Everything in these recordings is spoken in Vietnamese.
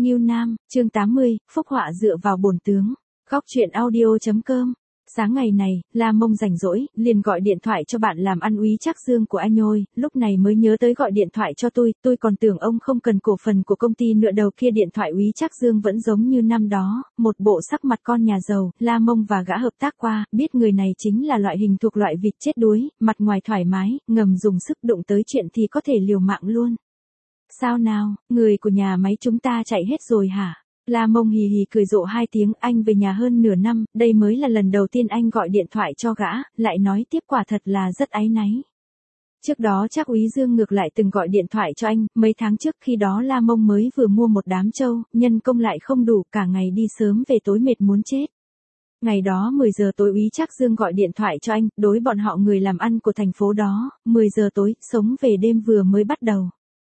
Ngưu Nam, chương 80, phúc họa dựa vào bổn tướng. Góc truyện audio.com. Sáng ngày này, La Mông rảnh rỗi, liền gọi điện thoại cho bạn làm ăn Úy Trác Dương của anh ôi, lúc này mới nhớ tới gọi điện thoại cho tôi còn tưởng ông không cần cổ phần của công ty nữa. Đầu kia điện thoại Úy Trác Dương vẫn giống như năm đó, một bộ sắc mặt con nhà giàu. La Mông và gã hợp tác qua, biết người này chính là loại hình thuộc loại vịt chết đuối, mặt ngoài thoải mái, ngầm dùng sức đụng tới chuyện thì có thể liều mạng luôn. Sao nào, người của nhà máy chúng ta chạy hết rồi hả? La Mông hì hì cười rộ hai tiếng. Anh về nhà hơn nửa năm, đây mới là lần đầu tiên anh gọi điện thoại cho gã, lại nói tiếp quả thật là rất áy náy. Trước đó chắc Úy Dương ngược lại từng gọi điện thoại cho anh, mấy tháng trước khi đó La Mông mới vừa mua một đám trâu, nhân công lại không đủ, cả ngày đi sớm về tối mệt muốn chết. Ngày đó 10 giờ tối Úy Trác Dương gọi điện thoại cho anh, đối bọn họ người làm ăn của thành phố đó, 10 giờ tối, sống về đêm vừa mới bắt đầu.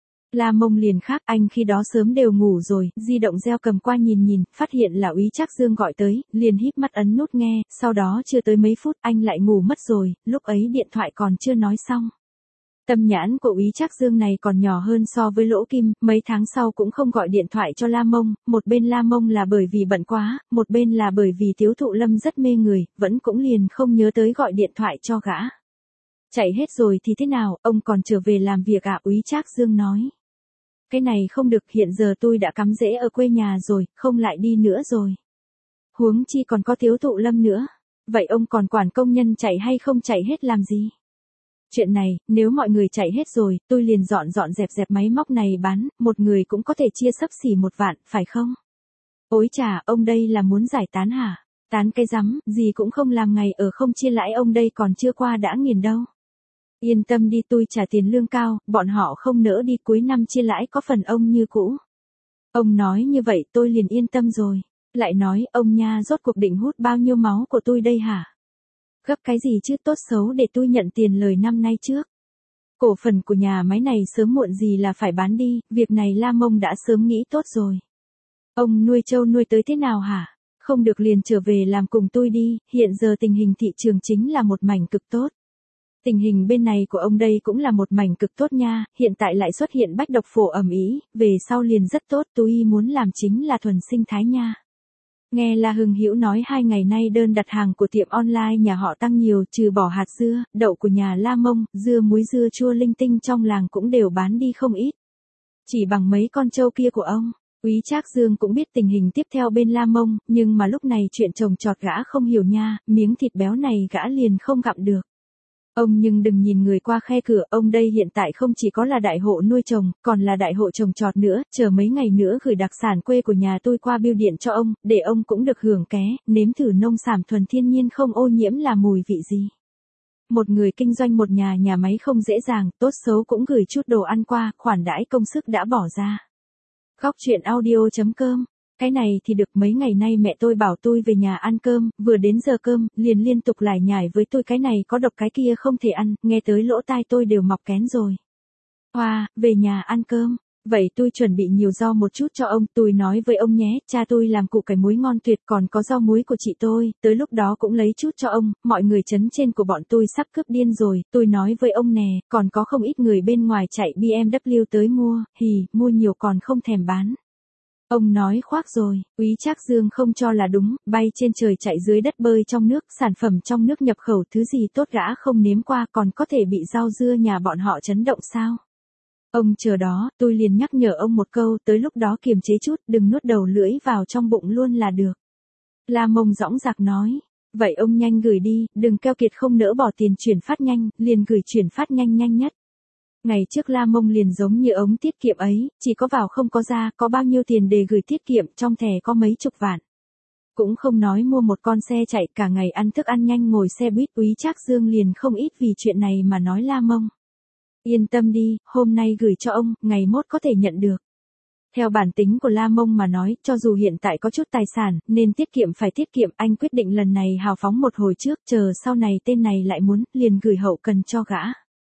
La Mông liền khác, anh khi đó sớm đều ngủ rồi, di động reo cầm qua nhìn, phát hiện là Úy Trác Dương gọi tới, liền híp mắt ấn nút nghe, sau đó chưa tới mấy phút anh lại ngủ mất rồi, lúc ấy điện thoại còn chưa nói xong. Tâm nhãn của Úy Trác Dương này còn nhỏ hơn so với Lỗ Kim, mấy tháng sau cũng không gọi điện thoại cho La Mông, một bên La Mông là bởi vì bận quá, một bên là bởi vì Tiếu Thụ Lâm rất mê người, vẫn cũng liền không nhớ tới gọi điện thoại cho gã. Chạy hết rồi thì thế nào, ông còn trở về làm việc à? Úy Trác Dương nói. Cái này không được, hiện giờ tôi đã cắm rễ ở quê nhà rồi, không lại đi nữa rồi. Huống chi còn có Tiếu Thụ Lâm nữa. Vậy ông còn quản công nhân chạy hay không chạy hết làm gì? Chuyện này, nếu mọi người chạy hết rồi, tôi liền dọn dẹp máy móc này bán, một người cũng có thể chia xấp xỉ 1 vạn, phải không? Ôi chà, ông đây là muốn giải tán hả? Tán cái rắm, gì cũng không làm, ngày ở không chia lãi, ông đây còn chưa qua đã nghiền đâu. Yên tâm đi, tôi trả tiền lương cao, bọn họ không nỡ đi, cuối năm chia lãi có phần ông như cũ. Ông nói như vậy tôi liền yên tâm rồi. Lại nói, ông nha, rốt cuộc định hút bao nhiêu máu của tôi đây hả? Gấp cái gì chứ, tốt xấu để tôi nhận tiền lời năm nay trước. Cổ phần của nhà máy này sớm muộn gì là phải bán đi, việc này La Mông đã sớm nghĩ tốt rồi. Ông nuôi trâu nuôi tới thế nào hả? Không được liền trở về làm cùng tôi đi, hiện giờ tình hình thị trường chính là một mảnh cực tốt. Tình hình bên này của ông đây cũng là một mảnh cực tốt nha, hiện tại lại xuất hiện bách độc phổ ầm ĩ, về sau liền rất tốt, tôi muốn làm chính là thuần sinh thái nha. Nghe La Hưng Hữu nói 2 ngày nay đơn đặt hàng của tiệm online nhà họ tăng nhiều, trừ bỏ hạt dưa, đậu của nhà La Mông, dưa muối dưa chua linh tinh trong làng cũng đều bán đi không ít. Chỉ bằng mấy con trâu kia của ông. Úy Trác Dương cũng biết tình hình tiếp theo bên La Mông, nhưng mà lúc này chuyện trồng trọt gã không hiểu nha, miếng thịt béo này gã liền không gặm được. Ông nhưng đừng nhìn người qua khe cửa, ông đây hiện tại không chỉ có là đại hộ nuôi trồng, còn là đại hộ trồng trọt nữa, chờ mấy ngày nữa gửi đặc sản quê của nhà tôi qua bưu điện cho ông, để ông cũng được hưởng ké, nếm thử nông sản thuần thiên nhiên không ô nhiễm là mùi vị gì. Một người kinh doanh một nhà máy không dễ dàng, tốt xấu cũng gửi chút đồ ăn qua, khoản đãi công sức đã bỏ ra. Góc truyện audio.com. Cái này thì được, mấy ngày nay mẹ tôi bảo tôi về nhà ăn cơm, vừa đến giờ cơm, liền liên tục lải nhải với tôi cái này có độc cái kia không thể ăn, nghe tới lỗ tai tôi đều mọc kén rồi. Hoa, về nhà ăn cơm, vậy tôi chuẩn bị nhiều rau một chút cho ông, tôi nói với ông nhé, cha tôi làm củ cải muối ngon tuyệt, còn có rau muối của chị tôi, tới lúc đó cũng lấy chút cho ông, mọi người trấn trên của bọn tôi sắp cướp điên rồi, tôi nói với ông nè, còn có không ít người bên ngoài chạy BMW tới mua, mua nhiều còn không thèm bán. Ông nói khoác rồi, Úy Trác Dương không cho là đúng, bay trên trời chạy dưới đất bơi trong nước, sản phẩm trong nước nhập khẩu thứ gì tốt gã không nếm qua còn có thể bị rau dưa nhà bọn họ chấn động sao? Ông chờ đó, tôi liền nhắc nhở ông một câu, tới lúc đó kiềm chế chút, đừng nuốt đầu lưỡi vào trong bụng luôn là được. La Mông dõng dạc nói, vậy ông nhanh gửi đi, đừng keo kiệt không nỡ bỏ tiền chuyển phát nhanh, liền gửi chuyển phát nhanh nhất. Ngày trước La Mông liền giống như ống tiết kiệm ấy, chỉ có vào không có ra, có bao nhiêu tiền để gửi tiết kiệm, trong thẻ có mấy chục vạn. Cũng không nói mua một con xe chạy cả ngày ăn thức ăn nhanh ngồi xe buýt, Úy Trác Dương liền không ít vì chuyện này mà nói La Mông. Yên tâm đi, hôm nay gửi cho ông, ngày mốt có thể nhận được. Theo bản tính của La Mông mà nói, cho dù hiện tại có chút tài sản, nên tiết kiệm phải tiết kiệm, anh quyết định lần này hào phóng một hồi trước, chờ sau này tên này lại muốn, liền gửi hậu cần cho gã.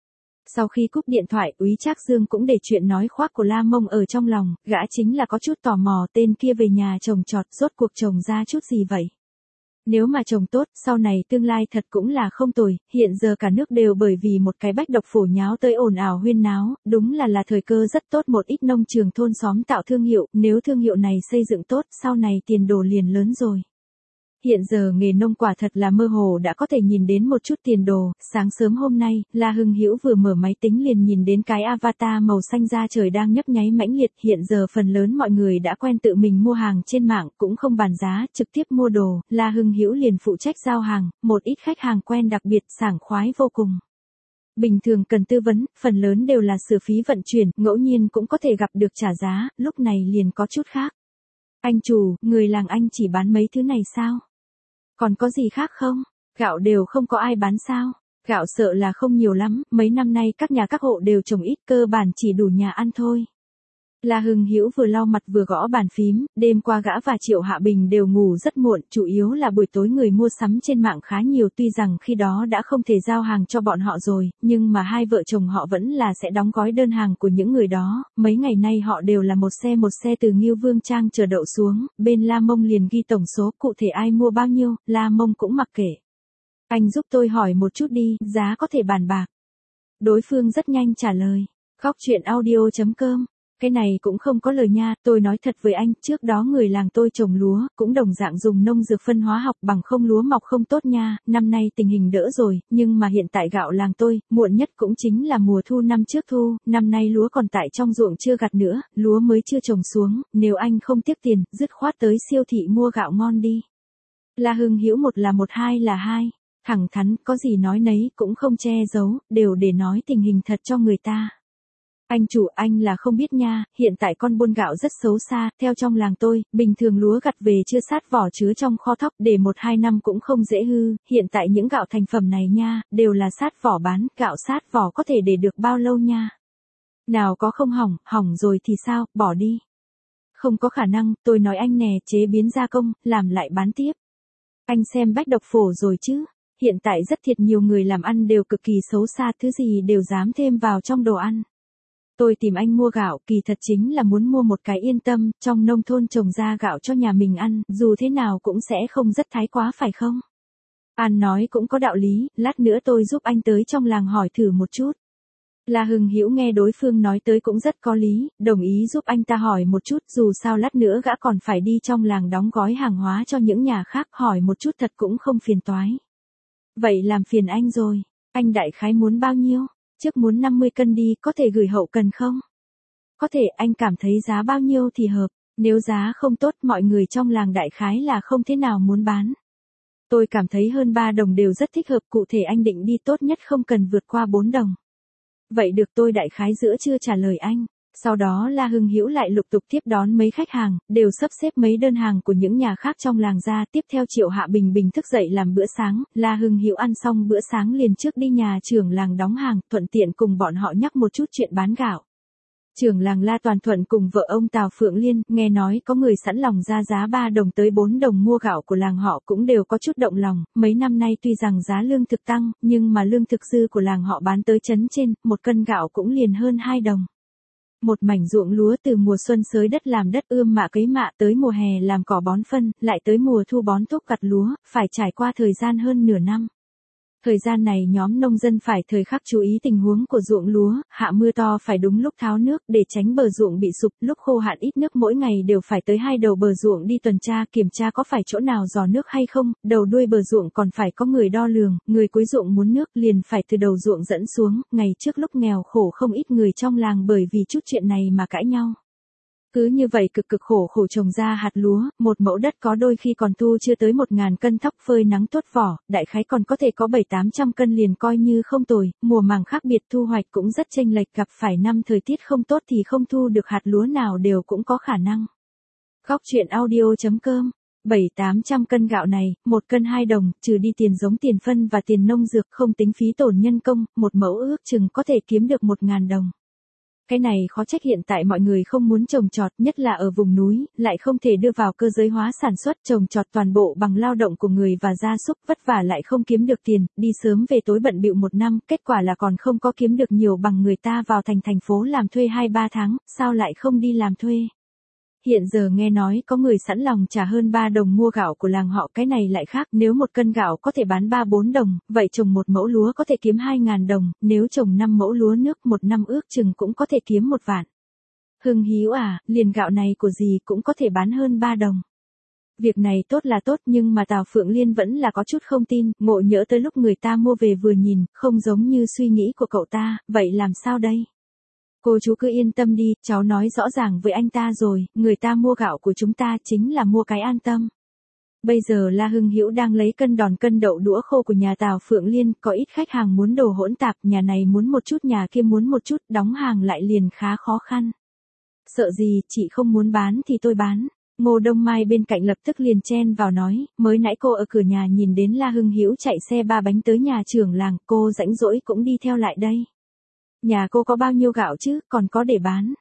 Sau khi cúp điện thoại, Úy Trác Dương cũng để chuyện nói khoác của La Mông ở trong lòng, gã chính là có chút tò mò tên kia về nhà trồng trọt, rốt cuộc trồng ra chút gì vậy? Nếu mà trồng tốt, sau này tương lai thật cũng là không tồi, hiện giờ cả nước đều bởi vì một cái bách độc phổ nháo tới ồn ào huyên náo, đúng là thời cơ rất tốt một ít nông trường thôn xóm tạo thương hiệu, nếu thương hiệu này xây dựng tốt, sau này tiền đồ liền lớn rồi. Hiện giờ nghề nông quả thật là mơ hồ đã có thể nhìn đến một chút tiền đồ, sáng sớm hôm nay, La Hưng Hữu vừa mở máy tính liền nhìn đến cái avatar màu xanh da trời đang nhấp nháy mãnh liệt, hiện giờ phần lớn mọi người đã quen tự mình mua hàng trên mạng, cũng không bàn giá, trực tiếp mua đồ, La Hưng Hữu liền phụ trách giao hàng, một ít khách hàng quen đặc biệt sảng khoái vô cùng. Bình thường cần tư vấn, phần lớn đều là sửa phí vận chuyển, ngẫu nhiên cũng có thể gặp được trả giá, lúc này liền có chút khác. Anh chủ, người làng anh chỉ bán mấy thứ này sao? Còn có gì khác không? Gạo đều không có ai bán sao? Gạo sợ là không nhiều lắm, mấy năm nay các nhà các hộ đều trồng ít, cơ bản chỉ đủ nhà ăn thôi. La Hưng Hữu vừa lau mặt vừa gõ bàn phím, đêm qua gã và Triệu Hạ Bình đều ngủ rất muộn, chủ yếu là buổi tối người mua sắm trên mạng khá nhiều, tuy rằng khi đó đã không thể giao hàng cho bọn họ rồi, nhưng mà hai vợ chồng họ vẫn là sẽ đóng gói đơn hàng của những người đó, mấy ngày nay họ đều là một xe từ Ngưu Vương Trang chờ đậu xuống, bên La Mông liền ghi tổng số, cụ thể ai mua bao nhiêu, La Mông cũng mặc kệ. Anh giúp tôi hỏi một chút đi, giá có thể bàn bạc. Đối phương rất nhanh trả lời. Góc chuyện audio.com. Cái này cũng không có lời nha, tôi nói thật với anh, trước đó người làng tôi trồng lúa, cũng đồng dạng dùng nông dược phân hóa học, bằng không lúa mọc không tốt nha, năm nay tình hình đỡ rồi, nhưng mà hiện tại gạo làng tôi, muộn nhất cũng chính là mùa thu năm trước thu, năm nay lúa còn tại trong ruộng chưa gặt nữa, lúa mới chưa trồng xuống, nếu anh không tiếc tiền, dứt khoát tới siêu thị mua gạo ngon đi. La Hưng Hữu một là một, hai là hai, thẳng thắn, có gì nói nấy, cũng không che giấu, đều để nói tình hình thật cho người ta. Anh chủ, anh là không biết nha, hiện tại con buôn gạo rất xấu xa, theo trong làng tôi, bình thường lúa gặt về chưa sát vỏ chứa trong kho thóc, để 1-2 năm cũng không dễ hư, hiện tại những gạo thành phẩm này nha, đều là sát vỏ bán, gạo sát vỏ có thể để được bao lâu nha. Nào có không hỏng, hỏng rồi thì sao, bỏ đi. Không có khả năng, tôi nói anh nè, chế biến gia công, làm lại bán tiếp. Anh xem bách độc phổ rồi chứ, hiện tại rất thiệt nhiều người làm ăn đều cực kỳ xấu xa, thứ gì đều dám thêm vào trong đồ ăn. Tôi tìm anh mua gạo, kỳ thật chính là muốn mua một cái yên tâm, trong nông thôn trồng ra gạo cho nhà mình ăn, dù thế nào cũng sẽ không rất thái quá phải không? An nói cũng có đạo lý, lát nữa tôi giúp anh tới trong làng hỏi thử một chút. La Hưng Hữu nghe đối phương nói tới cũng rất có lý, đồng ý giúp anh ta hỏi một chút, dù sao lát nữa gã còn phải đi trong làng đóng gói hàng hóa cho những nhà khác, hỏi một chút thật cũng không phiền toái. Vậy làm phiền anh rồi, anh đại khái muốn bao nhiêu? Trước muốn 50 cân đi, có thể gửi hậu cần không? Có thể, anh cảm thấy giá bao nhiêu thì hợp, nếu giá không tốt mọi người trong làng đại khái là không thế nào muốn bán. Tôi cảm thấy hơn 3 đồng đều rất thích hợp, cụ thể anh định đi tốt nhất không cần vượt qua 4 đồng. Vậy được, tôi đại khái giữa trưa trả lời anh. Sau đó La Hưng Hữu lại lục tục tiếp đón mấy khách hàng, đều sắp xếp mấy đơn hàng của những nhà khác trong làng ra. Tiếp theo Triệu Hạ Bình bình thức dậy làm bữa sáng, La Hưng Hữu ăn xong bữa sáng liền trước đi nhà trưởng làng đóng hàng, thuận tiện cùng bọn họ nhắc một chút chuyện bán gạo. Trưởng làng La Toàn Thuận cùng vợ ông Tào Phượng Liên, nghe nói có người sẵn lòng ra giá 3 đồng tới 4 đồng mua gạo của làng họ cũng đều có chút động lòng, mấy năm nay tuy rằng giá lương thực tăng, nhưng mà lương thực dư của làng họ bán tới trấn trên, một cân gạo cũng liền hơn 2 đồng. Một mảnh ruộng lúa từ mùa xuân xới đất làm đất ươm mạ cấy mạ tới mùa hè làm cỏ bón phân, lại tới mùa thu bón thuốc gặt lúa, phải trải qua thời gian hơn nửa năm. Thời gian này nhóm nông dân phải thời khắc chú ý tình huống của ruộng lúa, hạ mưa to phải đúng lúc tháo nước để tránh bờ ruộng bị sụp, lúc khô hạn ít nước mỗi ngày đều phải tới 2 đầu bờ ruộng đi tuần tra kiểm tra có phải chỗ nào dò nước hay không, đầu đuôi bờ ruộng còn phải có người đo lường, người cuối ruộng muốn nước liền phải từ đầu ruộng dẫn xuống, ngày trước lúc nghèo khổ không ít người trong làng bởi vì chút chuyện này mà cãi nhau. Cứ như vậy cực khổ trồng ra hạt lúa, một mẫu đất có đôi khi còn thu chưa tới 1.000 cân thóc phơi nắng tốt vỏ, đại khái còn có thể có 700-800 cân liền coi như không tồi, mùa màng khác biệt thu hoạch cũng rất chênh lệch, gặp phải năm thời tiết không tốt thì không thu được hạt lúa nào đều cũng có khả năng. Góc chuyện audio.com 700-800 cân gạo này, 1 cân 2 đồng, trừ đi tiền giống tiền phân và tiền nông dược không tính phí tổn nhân công, một mẫu ước chừng có thể kiếm được 1.000 đồng. Cái này khó trách hiện tại mọi người không muốn trồng trọt, nhất là ở vùng núi, lại không thể đưa vào cơ giới hóa sản xuất, trồng trọt toàn bộ bằng lao động của người và gia súc, vất vả lại không kiếm được tiền, đi sớm về tối bận bịu 1 năm, kết quả là còn không có kiếm được nhiều bằng người ta vào thành phố làm thuê 2-3 tháng, sao lại không đi làm thuê. Hiện giờ nghe nói có người sẵn lòng trả hơn 3 đồng mua gạo của làng họ, cái này lại khác, nếu 1 cân gạo có thể bán 3-4 đồng, vậy trồng 1 mẫu lúa có thể kiếm 2.000 đồng, nếu trồng 5 mẫu lúa nước 1 năm ước chừng cũng có thể kiếm 1 vạn. Hưng Hữu à, liền gạo này của dì cũng có thể bán hơn 3 đồng. Việc này tốt là tốt nhưng mà Tào Phượng Liên vẫn là có chút không tin, ngộ nhỡ tới lúc người ta mua về vừa nhìn, không giống như suy nghĩ của cậu ta, vậy làm sao đây? Cô chú cứ yên tâm đi, cháu nói rõ ràng với anh ta rồi, người ta mua gạo của chúng ta chính là mua cái an tâm. Bây giờ La Hưng Hữu đang lấy cân đòn cân đậu đũa khô của nhà Tào Phượng Liên, có ít khách hàng muốn đồ hỗn tạp, nhà này muốn một chút nhà kia muốn một chút, đóng hàng lại liền khá khó khăn. Sợ gì, chị không muốn bán thì tôi bán. Ngô Đông Mai bên cạnh lập tức liền chen vào nói, mới nãy cô ở cửa nhà nhìn đến La Hưng Hữu chạy xe 3 bánh tới nhà trưởng làng, cô rảnh rỗi cũng đi theo lại đây. Nhà cô có bao nhiêu gạo chứ, còn có để bán.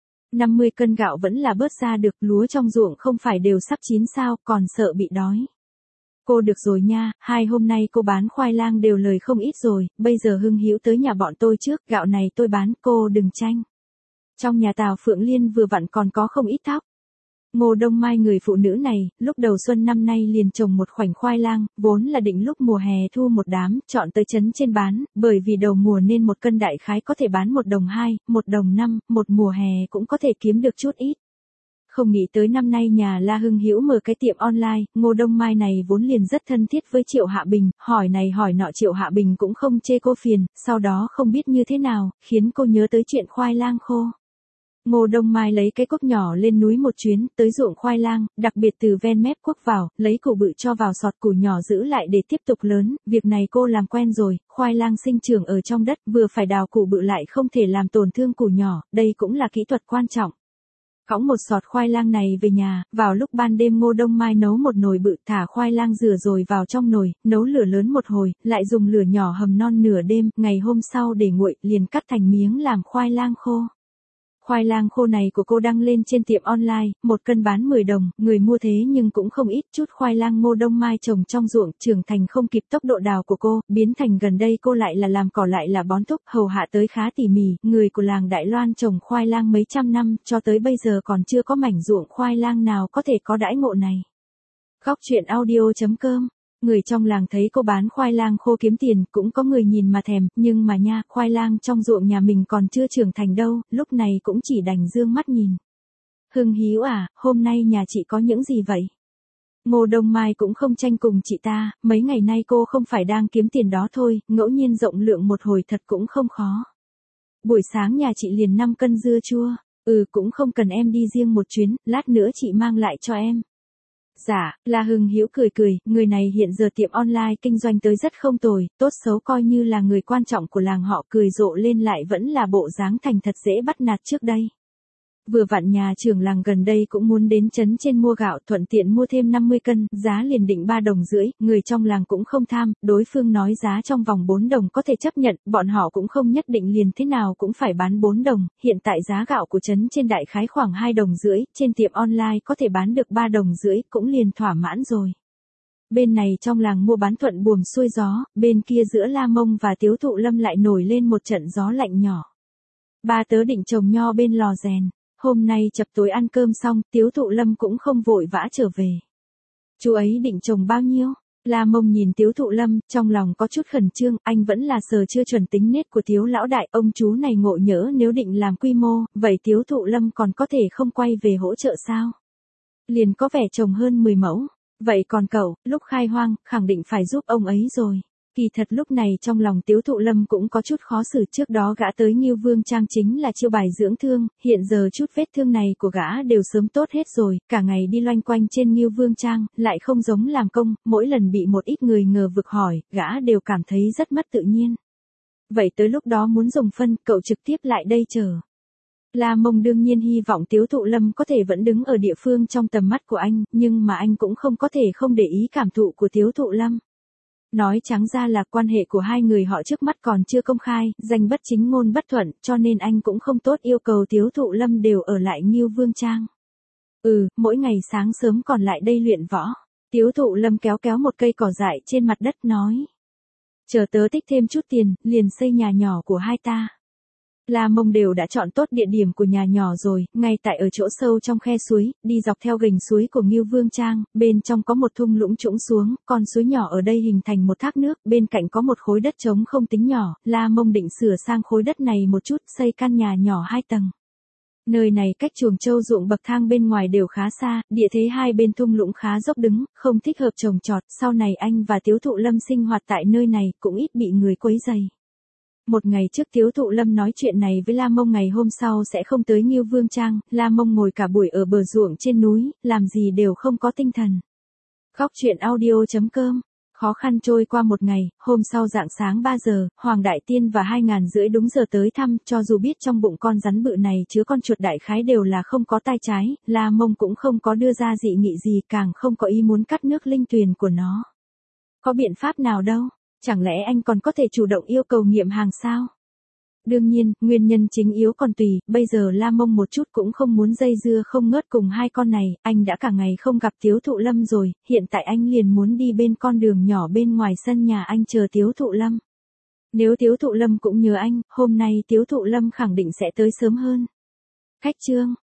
50 cân gạo vẫn là bớt ra được, lúa trong ruộng không phải đều sắp chín sao, còn sợ bị đói. Cô được rồi nha, 2 hôm nay cô bán khoai lang đều lời không ít rồi, bây giờ Hưng Hữu tới nhà bọn tôi trước, gạo này tôi bán, cô đừng tranh. Trong nhà Tào Phượng Liên vừa vặn còn có không ít thóc. Ngô Đông Mai người phụ nữ này, lúc đầu xuân năm nay liền trồng một khoảnh khoai lang, vốn là định lúc mùa hè thu một đám, chọn tới trấn trên bán, bởi vì đầu mùa nên 1 cân đại khái có thể bán 1 đồng 2, 1 đồng 5, một mùa hè cũng có thể kiếm được chút ít. Không nghĩ tới năm nay nhà La Hưng Hữu mở cái tiệm online, Ngô Đông Mai này vốn liền rất thân thiết với Triệu Hạ Bình, hỏi này hỏi nọ Triệu Hạ Bình cũng không chê cô phiền, sau đó không biết như thế nào, khiến cô nhớ tới chuyện khoai lang khô. Ngô Đông Mai lấy cái cốc nhỏ lên núi một chuyến, tới ruộng khoai lang, đặc biệt từ ven mép cuốc vào, lấy củ bự cho vào sọt, củ nhỏ giữ lại để tiếp tục lớn, việc này cô làm quen rồi, khoai lang sinh trưởng ở trong đất, vừa phải đào củ bự lại không thể làm tổn thương củ nhỏ, đây cũng là kỹ thuật quan trọng. Cõng một sọt khoai lang này về nhà, vào lúc ban đêm Ngô Đông Mai nấu một nồi bự, thả khoai lang rửa rồi vào trong nồi, nấu lửa lớn một hồi, lại dùng lửa nhỏ hầm non nửa đêm, ngày hôm sau để nguội, liền cắt thành miếng làm khoai lang khô. Khoai lang khô này của cô đăng lên trên tiệm online, 1 cân bán 10 đồng, người mua thế nhưng cũng không ít, chút khoai lang Ngô Đông Mai trồng trong ruộng, trưởng thành không kịp tốc độ đào của cô, biến thành gần đây cô lại là làm cỏ lại là bón thúc, hầu hạ tới khá tỉ mỉ, người của làng Đại Loan trồng khoai lang mấy trăm năm, cho tới bây giờ còn chưa có mảnh ruộng khoai lang nào có thể có đãi ngộ này. Góc truyện audio.com. Người trong làng thấy cô bán khoai lang khô kiếm tiền, cũng có người nhìn mà thèm, nhưng mà nha, khoai lang trong ruộng nhà mình còn chưa trưởng thành đâu, lúc này cũng chỉ đành dương mắt nhìn. Hưng Hữu à, hôm nay nhà chị có những gì vậy? Ngô Đông Mai cũng không tranh cùng chị ta, mấy ngày nay cô không phải đang kiếm tiền đó thôi, ngẫu nhiên rộng lượng một hồi thật cũng không khó. Buổi sáng nhà chị liền 5 cân dưa chua, cũng không cần em đi riêng một chuyến, lát nữa chị mang lại cho em. Dạ, La Hưng Hữu cười cười, người này hiện giờ tiệm online kinh doanh tới rất không tồi, tốt xấu coi như là người quan trọng của làng họ, cười rộ lên lại vẫn là bộ dáng thành thật dễ bắt nạt trước đây. Vừa vặn nhà trưởng làng gần đây cũng muốn đến trấn trên mua gạo, thuận tiện mua thêm 50 cân, giá liền định 3 đồng rưỡi, người trong làng cũng không tham, đối phương nói giá trong vòng 4 đồng có thể chấp nhận, bọn họ cũng không nhất định liền thế nào cũng phải bán 4 đồng, hiện tại giá gạo của trấn trên đại khái khoảng 2 đồng rưỡi, trên tiệm online có thể bán được 3 đồng rưỡi, cũng liền thỏa mãn rồi. Bên này trong làng mua bán thuận buồm xuôi gió, bên kia giữa La Mông và Tiếu Thụ Lâm lại nổi lên một trận gió lạnh nhỏ. Ba tớ định trồng nho bên lò rèn. Hôm nay chập tối ăn cơm xong, Tiếu Thụ Lâm cũng không vội vã trở về. Chú ấy định trồng bao nhiêu? La Mông nhìn Tiếu Thụ Lâm, trong lòng có chút khẩn trương, anh vẫn là sờ chưa chuẩn tính nết của Tiếu lão đại, ông chú này ngộ nhỡ nếu định làm quy mô, vậy Tiếu Thụ Lâm còn có thể không quay về hỗ trợ sao? Liền có vẻ trồng hơn 10 mẫu, vậy còn cậu, lúc khai hoang, khẳng định phải giúp ông ấy rồi. Kỳ thật lúc này trong lòng Tiếu Thụ Lâm cũng có chút khó xử, trước đó gã tới Ngưu Vương Trang chính là chiêu bài dưỡng thương, hiện giờ chút vết thương này của gã đều sớm tốt hết rồi, cả ngày đi loanh quanh trên Ngưu Vương Trang, lại không giống làm công, mỗi lần bị một ít người ngờ vực hỏi, gã đều cảm thấy rất mất tự nhiên. Vậy tới lúc đó muốn dùng phân, cậu trực tiếp lại đây chờ. La Mông đương nhiên hy vọng Tiếu Thụ Lâm có thể vẫn đứng ở địa phương trong tầm mắt của anh, nhưng mà anh cũng không có thể không để ý cảm thụ của Tiếu Thụ Lâm. Nói trắng ra là quan hệ của hai người họ trước mắt còn chưa công khai, danh bất chính ngôn bất thuận, cho nên anh cũng không tốt yêu cầu Tiếu Thụ Lâm đều ở lại Ngưu Vương Trang. Mỗi ngày sáng sớm còn lại đây luyện võ. Tiếu Thụ Lâm kéo kéo một cây cỏ dại trên mặt đất nói. Chờ tớ tích thêm chút tiền, liền xây nhà nhỏ của hai ta. La Mông đều đã chọn tốt địa điểm của nhà nhỏ rồi, ngay tại ở chỗ sâu trong khe suối, đi dọc theo gành suối của Ngưu Vương Trang, bên trong có một thung lũng trũng xuống, con suối nhỏ ở đây hình thành một thác nước, bên cạnh có một khối đất trống không tính nhỏ, La Mông định sửa sang khối đất này một chút, xây căn nhà nhỏ 2 tầng. Nơi này cách chuồng trâu ruộng bậc thang bên ngoài đều khá xa, địa thế hai bên thung lũng khá dốc đứng, không thích hợp trồng trọt, sau này anh và Tiếu Thụ Lâm sinh hoạt tại nơi này, cũng ít bị người quấy rầy. Một ngày trước Tiếu Thụ Lâm nói chuyện này với La Mông, ngày hôm sau sẽ không tới Ngưu Vương Trang, La Mông ngồi cả buổi ở bờ ruộng trên núi, làm gì đều không có tinh thần. Góc truyện audio.com. Khó khăn trôi qua một ngày, hôm sau rạng sáng 3 giờ, Hoàng Đại Tiên và 2:30 đúng giờ tới thăm, cho dù biết trong bụng con rắn bự này chứa con chuột đại khái đều là không có tai trái, La Mông cũng không có đưa ra dị nghị gì, càng không có ý muốn cắt nước linh tuyền của nó. Có biện pháp nào đâu, chẳng lẽ anh còn có thể chủ động yêu cầu nghiệm hàng sao? Đương nhiên, nguyên nhân chính yếu còn tùy, bây giờ La Mông một chút cũng không muốn dây dưa không ngớt cùng hai con này, anh đã cả ngày không gặp Tiếu Thụ Lâm rồi, hiện tại anh liền muốn đi bên con đường nhỏ bên ngoài sân nhà anh chờ Tiếu Thụ Lâm. Nếu Tiếu Thụ Lâm cũng nhớ anh, hôm nay Tiếu Thụ Lâm khẳng định sẽ tới sớm hơn. Khách chương